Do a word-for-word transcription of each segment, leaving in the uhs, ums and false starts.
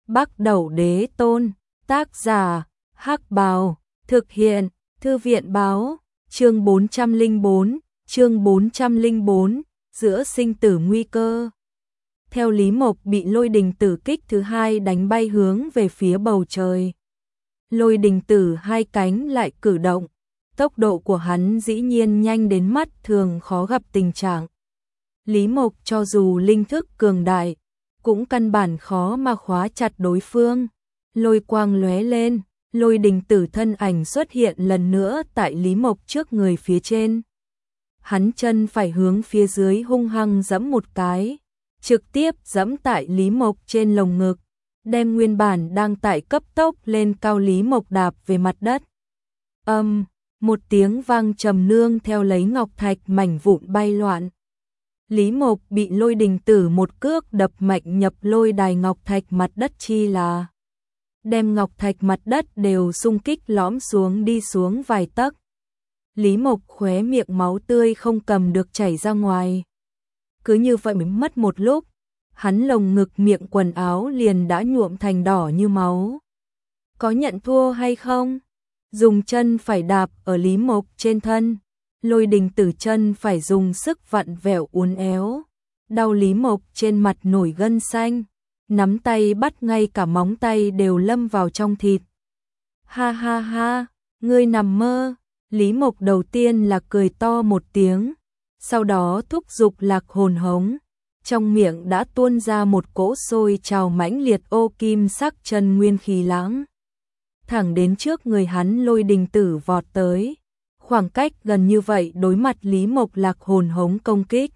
Bắc Đẩu Đế Tôn, tác giả, Hắc Bào, thực hiện, Thư viện báo, chương bốn trăm lẻ bốn, chương bốn trăm lẻ bốn, giữa sinh tử nguy cơ. Theo Lý Mộc bị lôi đình tử kích thứ hai đánh bay hướng về phía bầu trời. Lôi đình tử hai cánh lại cử động, tốc độ của hắn dĩ nhiên nhanh đến mắt thường khó gặp tình trạng. Lý Mộc cho dù linh thức cường đại, cũng căn bản khó mà khóa chặt đối phương. Lôi quang lóe lên, lôi đình tử thân ảnh xuất hiện lần nữa tại Lý Mộc trước người phía trên. Hắn chân phải hướng phía dưới hung hăng giẫm một cái, trực tiếp giẫm tại Lý Mộc trên lồng ngực, đem nguyên bản đang tại cấp tốc lên cao Lý Mộc đạp về mặt đất. Âm, um, một tiếng vang trầm nương theo lấy ngọc thạch mảnh vụn bay loạn. Lý Mộc bị lôi đình tử một cước đập mạnh nhập lôi đài ngọc thạch mặt đất chi là đem ngọc thạch mặt đất đều xung kích lõm xuống đi xuống vài tấc. Lý Mộc khóe miệng máu tươi không cầm được chảy ra ngoài. Cứ như vậy mới mất một lúc, hắn lồng ngực miệng quần áo liền đã nhuộm thành đỏ như máu. Có nhận thua hay không? Dùng chân phải đạp ở Lý Mộc trên thân, lôi đình tử chân phải dùng sức vặn vẹo uốn éo, đau Lý Mộc trên mặt nổi gân xanh, nắm tay bắt ngay cả móng tay đều lâm vào trong thịt. Ha ha ha, ngươi nằm mơ. Lý Mộc đầu tiên là cười to một tiếng, sau đó thúc giục lạc hồn hống, trong miệng đã tuôn ra một cỗ sôi trào mãnh liệt ô kim sắc chân nguyên khí lãng. Thẳng đến trước người hắn lôi đình tử vọt tới, khoảng cách gần như vậy đối mặt Lý Mộc lạc hồn hống công kích.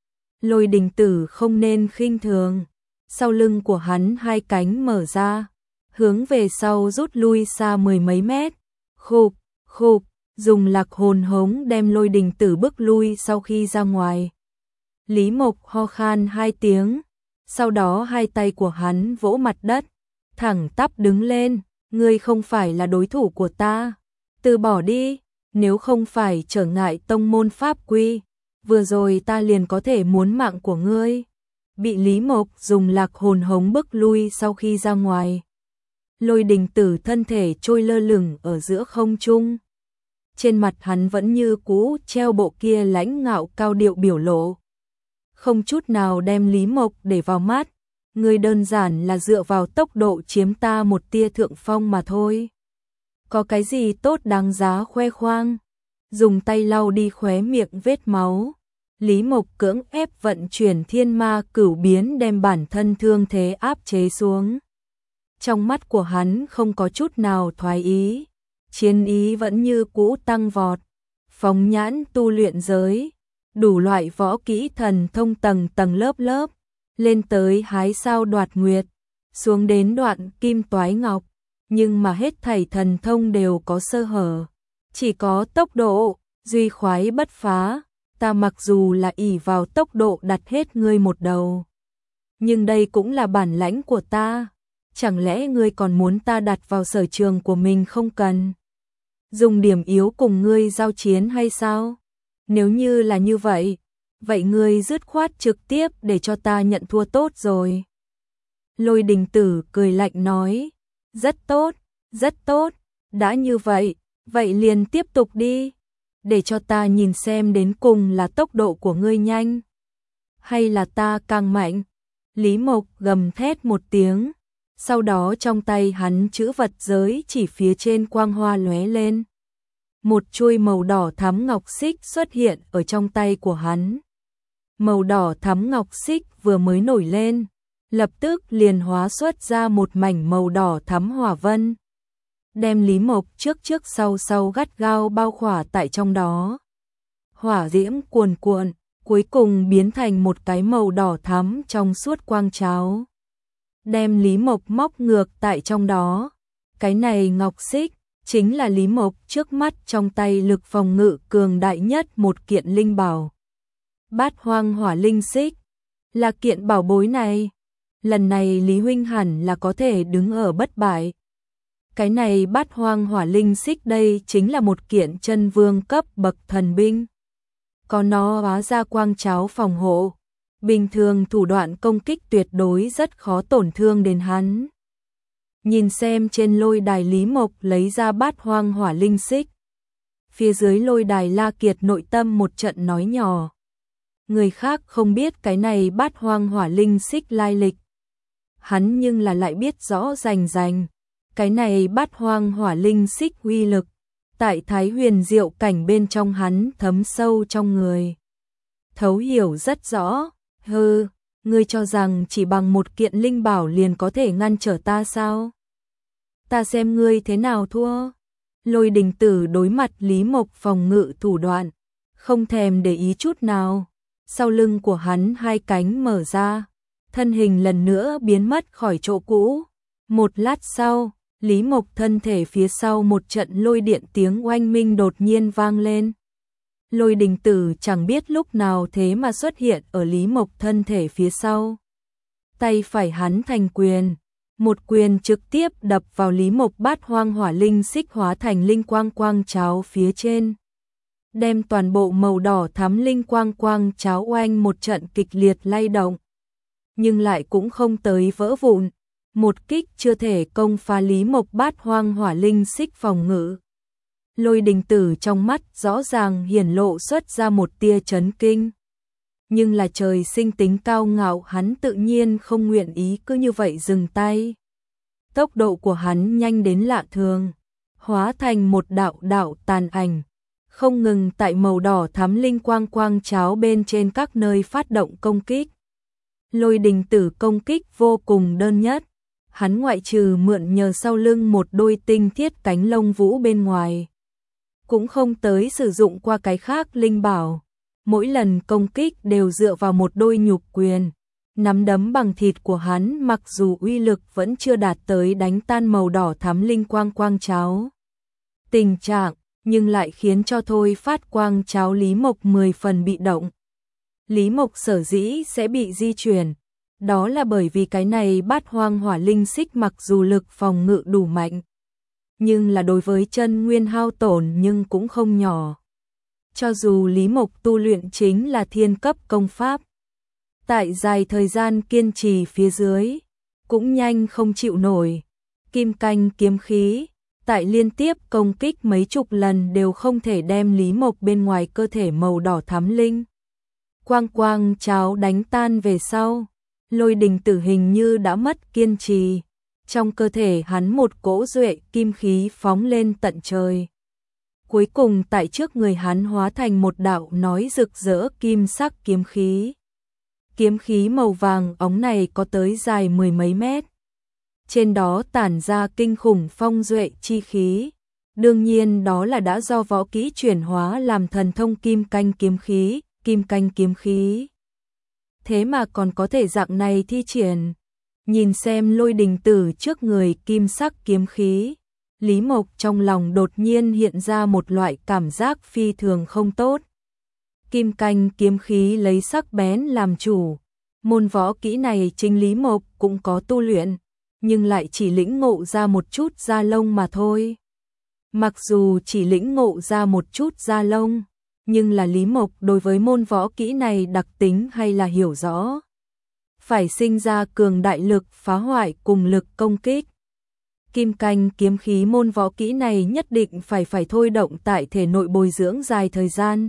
Lôi đình tử không nên khinh thường, sau lưng của hắn hai cánh mở ra, hướng về sau rút lui xa mười mấy mét, khục, khục, dùng lạc hồn hống đem lôi đình tử bước lui sau khi ra ngoài. Lý Mộc ho khan hai tiếng, sau đó hai tay của hắn vỗ mặt đất, thẳng tắp đứng lên, ngươi không phải là đối thủ của ta, từ bỏ đi, nếu không phải trở ngại tông môn pháp quy, vừa rồi ta liền có thể muốn mạng của ngươi. Bị Lý Mộc dùng lạc hồn hống bước lui sau khi ra ngoài. Lôi đình tử thân thể trôi lơ lửng ở giữa không trung. Trên mặt hắn vẫn như cũ treo bộ kia lãnh ngạo cao điệu biểu lộ. Không chút nào đem Lý Mộc để vào mắt, người đơn giản là dựa vào tốc độ chiếm ta một tia thượng phong mà thôi. Có cái gì tốt đáng giá khoe khoang? Dùng tay lau đi khóe miệng vết máu. Lý Mộc cưỡng ép vận chuyển thiên ma cửu biến đem bản thân thương thế áp chế xuống. Trong mắt của hắn không có chút nào thoái ý, chiến ý vẫn như cũ tăng vọt. Phóng nhãn tu luyện giới, đủ loại võ kỹ thần thông tầng tầng lớp lớp, lên tới hái sao đoạt nguyệt, xuống đến đoạn kim toái ngọc, nhưng mà hết thảy thần thông đều có sơ hở, chỉ có tốc độ, duy khoái bất phá. Ta mặc dù là ỷ vào tốc độ đặt hết ngươi một đầu, nhưng đây cũng là bản lãnh của ta, chẳng lẽ ngươi còn muốn ta đặt vào sở trường của mình không cần? Dùng điểm yếu cùng ngươi giao chiến hay sao? Nếu như là như vậy, vậy ngươi dứt khoát trực tiếp để cho ta nhận thua tốt rồi. Lôi đình tử cười lạnh nói, rất tốt, rất tốt, đã như vậy, vậy liền tiếp tục đi. Để cho ta nhìn xem đến cùng là tốc độ của ngươi nhanh, hay là ta càng mạnh. Lý Mộc gầm thét một tiếng, sau đó trong tay hắn chữ vật giới chỉ phía trên quang hoa lóe lên. Một chuôi màu đỏ thắm ngọc xích xuất hiện ở trong tay của hắn. Màu đỏ thắm ngọc xích vừa mới nổi lên, lập tức liền hóa xuất ra một mảnh màu đỏ thắm hỏa vân, đem Lý Mộc trước trước sau sau gắt gao bao khỏa tại trong đó. Hỏa diễm cuồn cuộn, cuối cùng biến thành một cái màu đỏ thắm trong suốt quang cháo, đem Lý Mộc móc ngược tại trong đó. Cái này ngọc xích chính là Lý Mộc trước mắt trong tay lực phòng ngự cường đại nhất một kiện linh bảo. Bát hoang hỏa linh xích là kiện bảo bối này, lần này Lý huynh hẳn là có thể đứng ở bất bại. Cái này bát hoang hỏa linh xích đây chính là một kiện chân vương cấp bậc thần binh. Có nó hóa ra quang cháo phòng hộ, bình thường thủ đoạn công kích tuyệt đối rất khó tổn thương đến hắn. Nhìn xem trên lôi đài Lý Mộc lấy ra bát hoang hỏa linh xích. Phía dưới lôi đài La Kiệt nội tâm một trận nói nhỏ. Người khác không biết cái này bát hoang hỏa linh xích lai lịch. Hắn nhưng là lại biết rõ rành rành. Cái này bát hoang hỏa linh xích uy lực. Tại Thái Huyền Diệu cảnh bên trong hắn thấm sâu trong người. Thấu hiểu rất rõ. Hừ, ngươi cho rằng chỉ bằng một kiện linh bảo liền có thể ngăn trở ta sao? Ta xem ngươi thế nào thua. Lôi Đình Tử đối mặt Lý Mộc phòng ngự thủ đoạn, không thèm để ý chút nào. Sau lưng của hắn hai cánh mở ra, thân hình lần nữa biến mất khỏi chỗ cũ. Một lát sau, Lý Mộc thân thể phía sau một trận lôi điện tiếng oanh minh đột nhiên vang lên. Lôi Đình Tử chẳng biết lúc nào thế mà xuất hiện ở Lý Mộc thân thể phía sau. Tay phải hắn thành quyền, một quyền trực tiếp đập vào Lý Mộc bát hoang hỏa linh xích hóa thành linh quang quang cháo phía trên. Đem toàn bộ màu đỏ thắm linh quang quang cháo oanh một trận kịch liệt lay động. Nhưng lại cũng không tới vỡ vụn. Một kích chưa thể công phá Lý Mộc bát hoang hỏa linh xích phòng ngự. Lôi Đình Tử trong mắt rõ ràng hiển lộ xuất ra một tia chấn kinh. Nhưng là trời sinh tính cao ngạo hắn tự nhiên không nguyện ý cứ như vậy dừng tay. Tốc độ của hắn nhanh đến lạ thường, hóa thành một đạo đạo tàn ảnh, không ngừng tại màu đỏ thắm linh quang quang cháo bên trên các nơi phát động công kích. Lôi Đình Tử công kích vô cùng đơn nhất, hắn ngoại trừ mượn nhờ sau lưng một đôi tinh thiết cánh lông vũ bên ngoài, cũng không tới sử dụng qua cái khác linh bảo. Mỗi lần công kích đều dựa vào một đôi nhục quyền. Nắm đấm bằng thịt của hắn mặc dù uy lực vẫn chưa đạt tới đánh tan màu đỏ thắm linh quang quang cháo tình trạng, nhưng lại khiến cho thôi phát quang cháo Lý Mộc mười phần bị động. Lý Mộc sở dĩ sẽ bị di chuyển, đó là bởi vì cái này bát hoang hỏa linh xích mặc dù lực phòng ngự đủ mạnh, nhưng là đối với chân nguyên hao tổn nhưng cũng không nhỏ. Cho dù Lý Mộc tu luyện chính là thiên cấp công pháp, tại dài thời gian kiên trì phía dưới, cũng nhanh không chịu nổi. Kim canh kiếm khí, tại liên tiếp công kích mấy chục lần đều không thể đem Lý Mộc bên ngoài cơ thể màu đỏ thắm linh quang quang cháo đánh tan về sau. Lôi Đình Tử hình như đã mất kiên trì, trong cơ thể hắn một cỗ duệ kim khí phóng lên tận trời. Cuối cùng tại trước người hắn hóa thành một đạo nói rực rỡ kim sắc kiếm khí. Kiếm khí màu vàng óng này có tới dài mười mấy mét. Trên đó tản ra kinh khủng phong duệ chi khí. Đương nhiên đó là đã do võ kỹ chuyển hóa làm thần thông kim canh kiếm khí, kim canh kiếm khí. Thế mà còn có thể dạng này thi triển. Nhìn xem Lôi Đình Tử trước người kim sắc kiếm khí, Lý Mộc trong lòng đột nhiên hiện ra một loại cảm giác phi thường không tốt. Kim canh kiếm khí lấy sắc bén làm chủ. Môn võ kỹ này chính Lý Mộc cũng có tu luyện, nhưng lại chỉ lĩnh ngộ ra một chút da lông mà thôi. Mặc dù chỉ lĩnh ngộ ra một chút da lông, nhưng là Lý Mộc đối với môn võ kỹ này đặc tính hay là hiểu rõ. Phải sinh ra cường đại lực phá hoại cùng lực công kích. Kim canh kiếm khí môn võ kỹ này nhất định phải phải thôi động tại thể nội bồi dưỡng dài thời gian.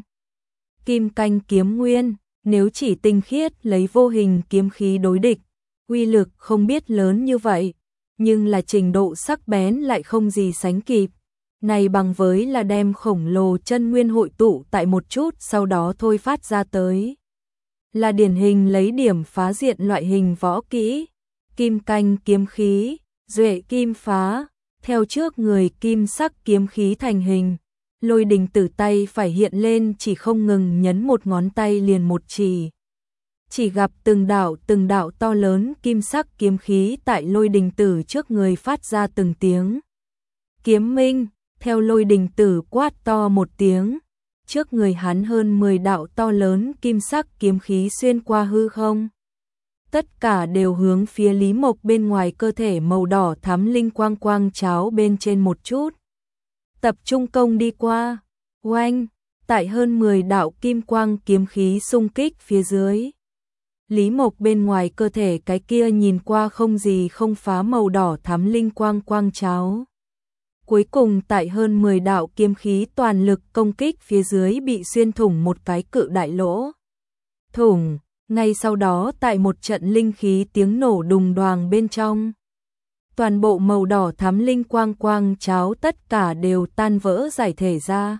Kim canh kiếm nguyên, nếu chỉ tinh khiết lấy vô hình kiếm khí đối địch, uy lực không biết lớn như vậy, nhưng là trình độ sắc bén lại không gì sánh kịp. Này bằng với là đem khổng lồ chân nguyên hội tụ tại một chút sau đó thôi phát ra tới. Là điển hình lấy điểm phá diện loại hình võ kỹ. Kim canh kiếm khí, duệ kim phá, theo trước người kim sắc kiếm khí thành hình. Lôi Đình Tử tay phải hiện lên chỉ không ngừng nhấn một ngón tay liền một chỉ. Chỉ gặp từng đạo từng đạo to lớn kim sắc kiếm khí tại Lôi Đình Tử trước người phát ra từng tiếng. Kiếm minh, theo Lôi Đình Tử quát to một tiếng. Trước người hắn hơn mười đạo to lớn kim sắc kiếm khí xuyên qua hư không. Tất cả đều hướng phía Lý Mộc bên ngoài cơ thể màu đỏ thắm linh quang quang cháo bên trên một chút. Tập trung công đi qua, oanh, tại hơn mười đạo kim quang kiếm khí xung kích phía dưới. Lý Mộc bên ngoài cơ thể cái kia nhìn qua không gì không phá màu đỏ thắm linh quang quang cháo. Cuối cùng tại hơn mười đạo kiếm khí toàn lực công kích phía dưới bị xuyên thủng một cái cự đại lỗ. Thủng, ngay sau đó tại một trận linh khí tiếng nổ đùng đoàng bên trong. Toàn bộ màu đỏ thắm linh quang quang cháo tất cả đều tan vỡ giải thể ra.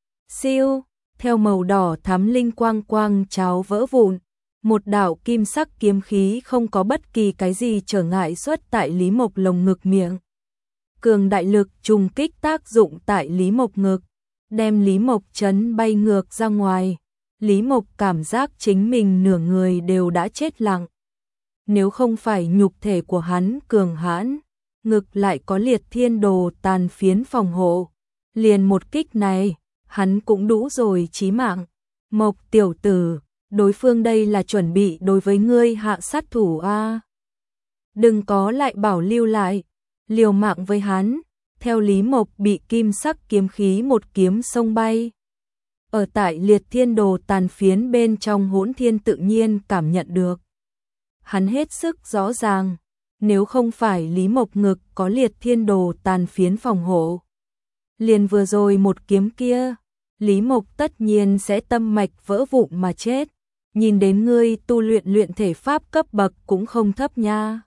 Siêu, theo màu đỏ thắm linh quang quang cháo vỡ vụn, một đạo kim sắc kiếm khí không có bất kỳ cái gì trở ngại xuất tại Lý Mộc lồng ngực miệng. Cường đại lực trùng kích tác dụng tại Lý Mộc ngực, đem Lý Mộc chấn bay ngược ra ngoài. Lý Mộc cảm giác chính mình nửa người đều đã chết lặng. Nếu không phải nhục thể của hắn cường hãn, ngực lại có liệt thiên đồ tàn phiến phòng hộ, liền một kích này, hắn cũng đủ rồi chí mạng. Mộc tiểu tử, đối phương đây là chuẩn bị đối với ngươi hạ sát thủ a. Đừng có lại bảo lưu lại, liều mạng với hắn. Theo Lý Mộc bị kim sắc kiếm khí một kiếm xông bay. Ở tại liệt thiên đồ tàn phiến bên trong Hỗn Thiên tự nhiên cảm nhận được. Hắn hết sức rõ ràng, nếu không phải Lý Mộc ngực có liệt thiên đồ tàn phiến phòng hộ, liền vừa rồi một kiếm kia, Lý Mộc tất nhiên sẽ tâm mạch vỡ vụn mà chết. Nhìn đến ngươi tu luyện luyện thể pháp cấp bậc cũng không thấp nha.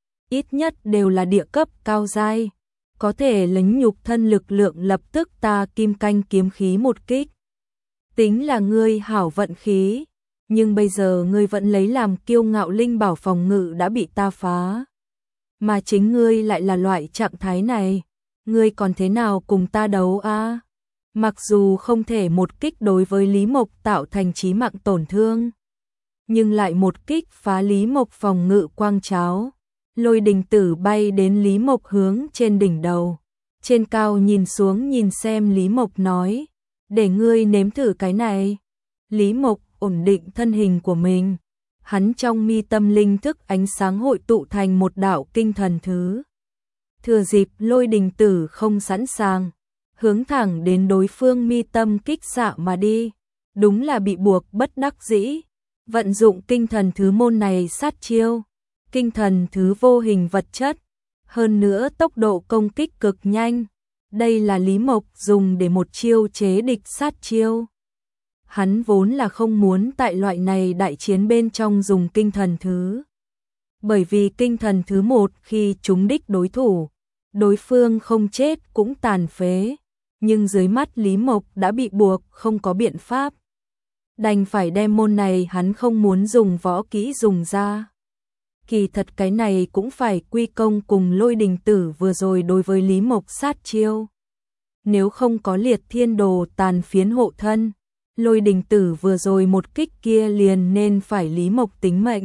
Ít nhất đều là địa cấp cao giai, có thể lính nhục thân lực lượng lập tức ta kim canh kiếm khí một kích. Tính là ngươi hảo vận khí, nhưng bây giờ ngươi vẫn lấy làm kiêu ngạo linh bảo phòng ngự đã bị ta phá. Mà chính ngươi lại là loại trạng thái này, ngươi còn thế nào cùng ta đấu a? Mặc dù không thể một kích đối với Lý Mộc tạo thành chí mạng tổn thương, nhưng lại một kích phá Lý Mộc phòng ngự quang cháo. Lôi đình tử bay đến Lý Mộc hướng trên đỉnh đầu. Trên cao nhìn xuống nhìn xem Lý Mộc nói, để ngươi nếm thử cái này. Lý Mộc ổn định thân hình của mình. Hắn trong mi tâm linh thức ánh sáng hội tụ thành một đạo kinh thần thứ. Thừa dịp lôi đình tử không sẵn sàng, hướng thẳng đến đối phương mi tâm kích xạ mà đi. Đúng là bị buộc bất đắc dĩ. Vận dụng kinh thần thứ môn này sát chiêu. Kinh thần thứ vô hình vật chất, hơn nữa tốc độ công kích cực nhanh. Đây là Lý Mộc dùng để một chiêu chế địch sát chiêu. Hắn vốn là không muốn tại loại này đại chiến bên trong dùng kinh thần thứ. Bởi vì kinh thần thứ một khi trúng đích đối thủ, đối phương không chết cũng tàn phế. Nhưng dưới mắt Lý Mộc đã bị buộc không có biện pháp. Đành phải đem môn này hắn không muốn dùng võ kỹ dùng ra. Kỳ thật cái này cũng phải quy công cùng lôi đình tử vừa rồi đối với Lý Mộc sát chiêu. Nếu không có liệt thiên đồ tàn phiến hộ thân, lôi đình tử vừa rồi một kích kia liền nên phải Lý Mộc tính mệnh.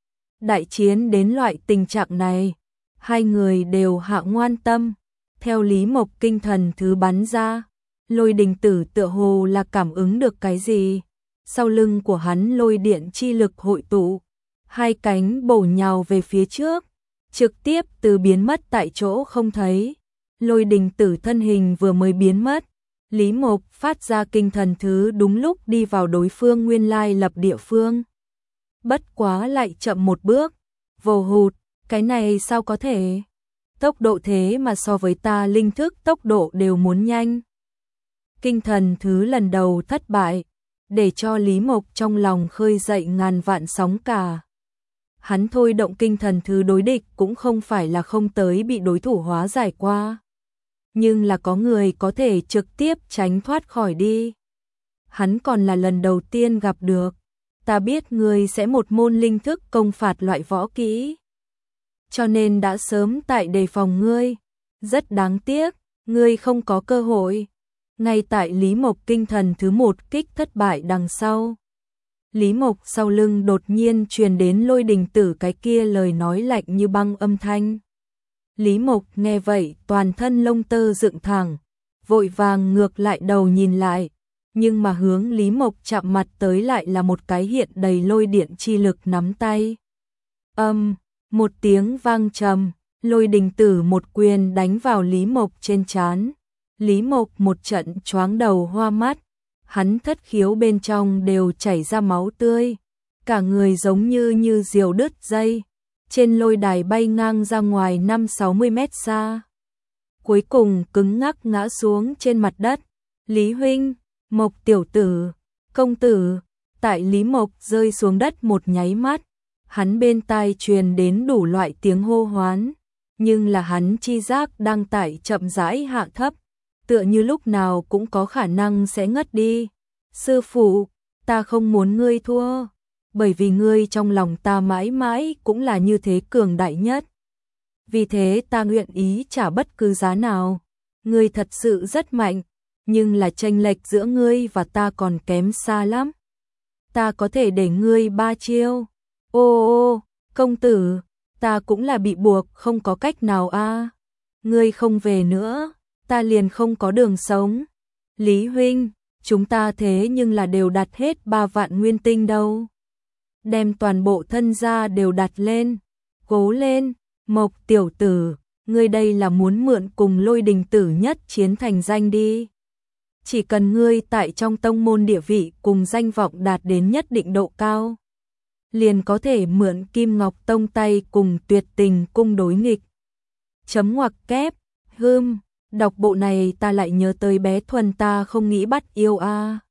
Đại chiến đến loại tình trạng này, hai người đều hạ ngoan tâm. Theo Lý Mộc kinh thần thứ bắn ra, lôi đình tử tựa hồ là cảm ứng được cái gì. Sau lưng của hắn lôi điện chi lực hội tụ. Hai cánh bổ nhào về phía trước, trực tiếp từ biến mất tại chỗ không thấy. Lôi đình tử thân hình vừa mới biến mất, Lý Mộc phát ra kinh thần thứ đúng lúc đi vào đối phương nguyên lai lập địa phương. Bất quá lại chậm một bước, vồ hụt, cái này sao có thể? Tốc độ thế mà so với ta linh thức tốc độ đều muốn nhanh. Kinh thần thứ lần đầu thất bại, để cho Lý Mộc trong lòng khơi dậy ngàn vạn sóng cả. Hắn thôi động kinh thần thứ đối địch cũng không phải là không tới bị đối thủ hóa giải qua. Nhưng là có người có thể trực tiếp tránh thoát khỏi đi. Hắn còn là lần đầu tiên gặp được. Ta biết ngươi sẽ một môn linh thức công phạt loại võ kỹ. Cho nên đã sớm tại đề phòng ngươi. Rất đáng tiếc, ngươi không có cơ hội. Ngay tại Lý Mộc kinh thần thứ một kích thất bại đằng sau. Lý Mộc sau lưng đột nhiên truyền đến lôi đình tử cái kia lời nói lạnh như băng âm thanh. Lý Mộc nghe vậy toàn thân lông tơ dựng thẳng, vội vàng ngược lại đầu nhìn lại, nhưng mà hướng Lý Mộc chạm mặt tới lại là một cái hiện đầy lôi điện chi lực nắm tay. Âm, một tiếng vang trầm, lôi đình tử một quyền đánh vào Lý Mộc trên trán. Lý Mộc một trận choáng đầu hoa mắt. Hắn thất khiếu bên trong đều chảy ra máu tươi, cả người giống như như diều đứt dây, trên lôi đài bay ngang ra ngoài năm sáu mươi mét xa. Cuối cùng cứng ngắc ngã xuống trên mặt đất. Lý huynh, Mộc tiểu tử, công tử. Tại Lý Mộc rơi xuống đất một nháy mắt, hắn bên tai truyền đến đủ loại tiếng hô hoán, nhưng là hắn chi giác đang tại chậm rãi hạ thấp, tựa như lúc nào cũng có khả năng sẽ ngất đi. Sư phụ, ta không muốn ngươi thua, bởi vì ngươi trong lòng ta mãi mãi cũng là như thế cường đại nhất. Vì thế ta nguyện ý trả bất cứ giá nào. Ngươi thật sự rất mạnh, nhưng là chênh lệch giữa ngươi và ta còn kém xa lắm. Ta có thể để ngươi ba chiêu. Ô ô, công tử, ta cũng là bị buộc không có cách nào a. Ngươi không về nữa, ta liền không có đường sống. Lý huynh, chúng ta thế nhưng là đều đặt hết ba vạn nguyên tinh đâu. Đem toàn bộ thân gia đều đặt lên. Cố lên, Mộc tiểu tử, ngươi đây là muốn mượn cùng Lôi Đình tử nhất chiến thành danh đi. Chỉ cần ngươi tại trong tông môn địa vị cùng danh vọng đạt đến nhất định độ cao, liền có thể mượn Kim Ngọc Tông tay cùng Tuyệt Tình cung đối nghịch. Chấm ngoặc kép, hưm, đọc bộ này ta lại nhớ tới bé Thuần ta không nghĩ bắt yêu a.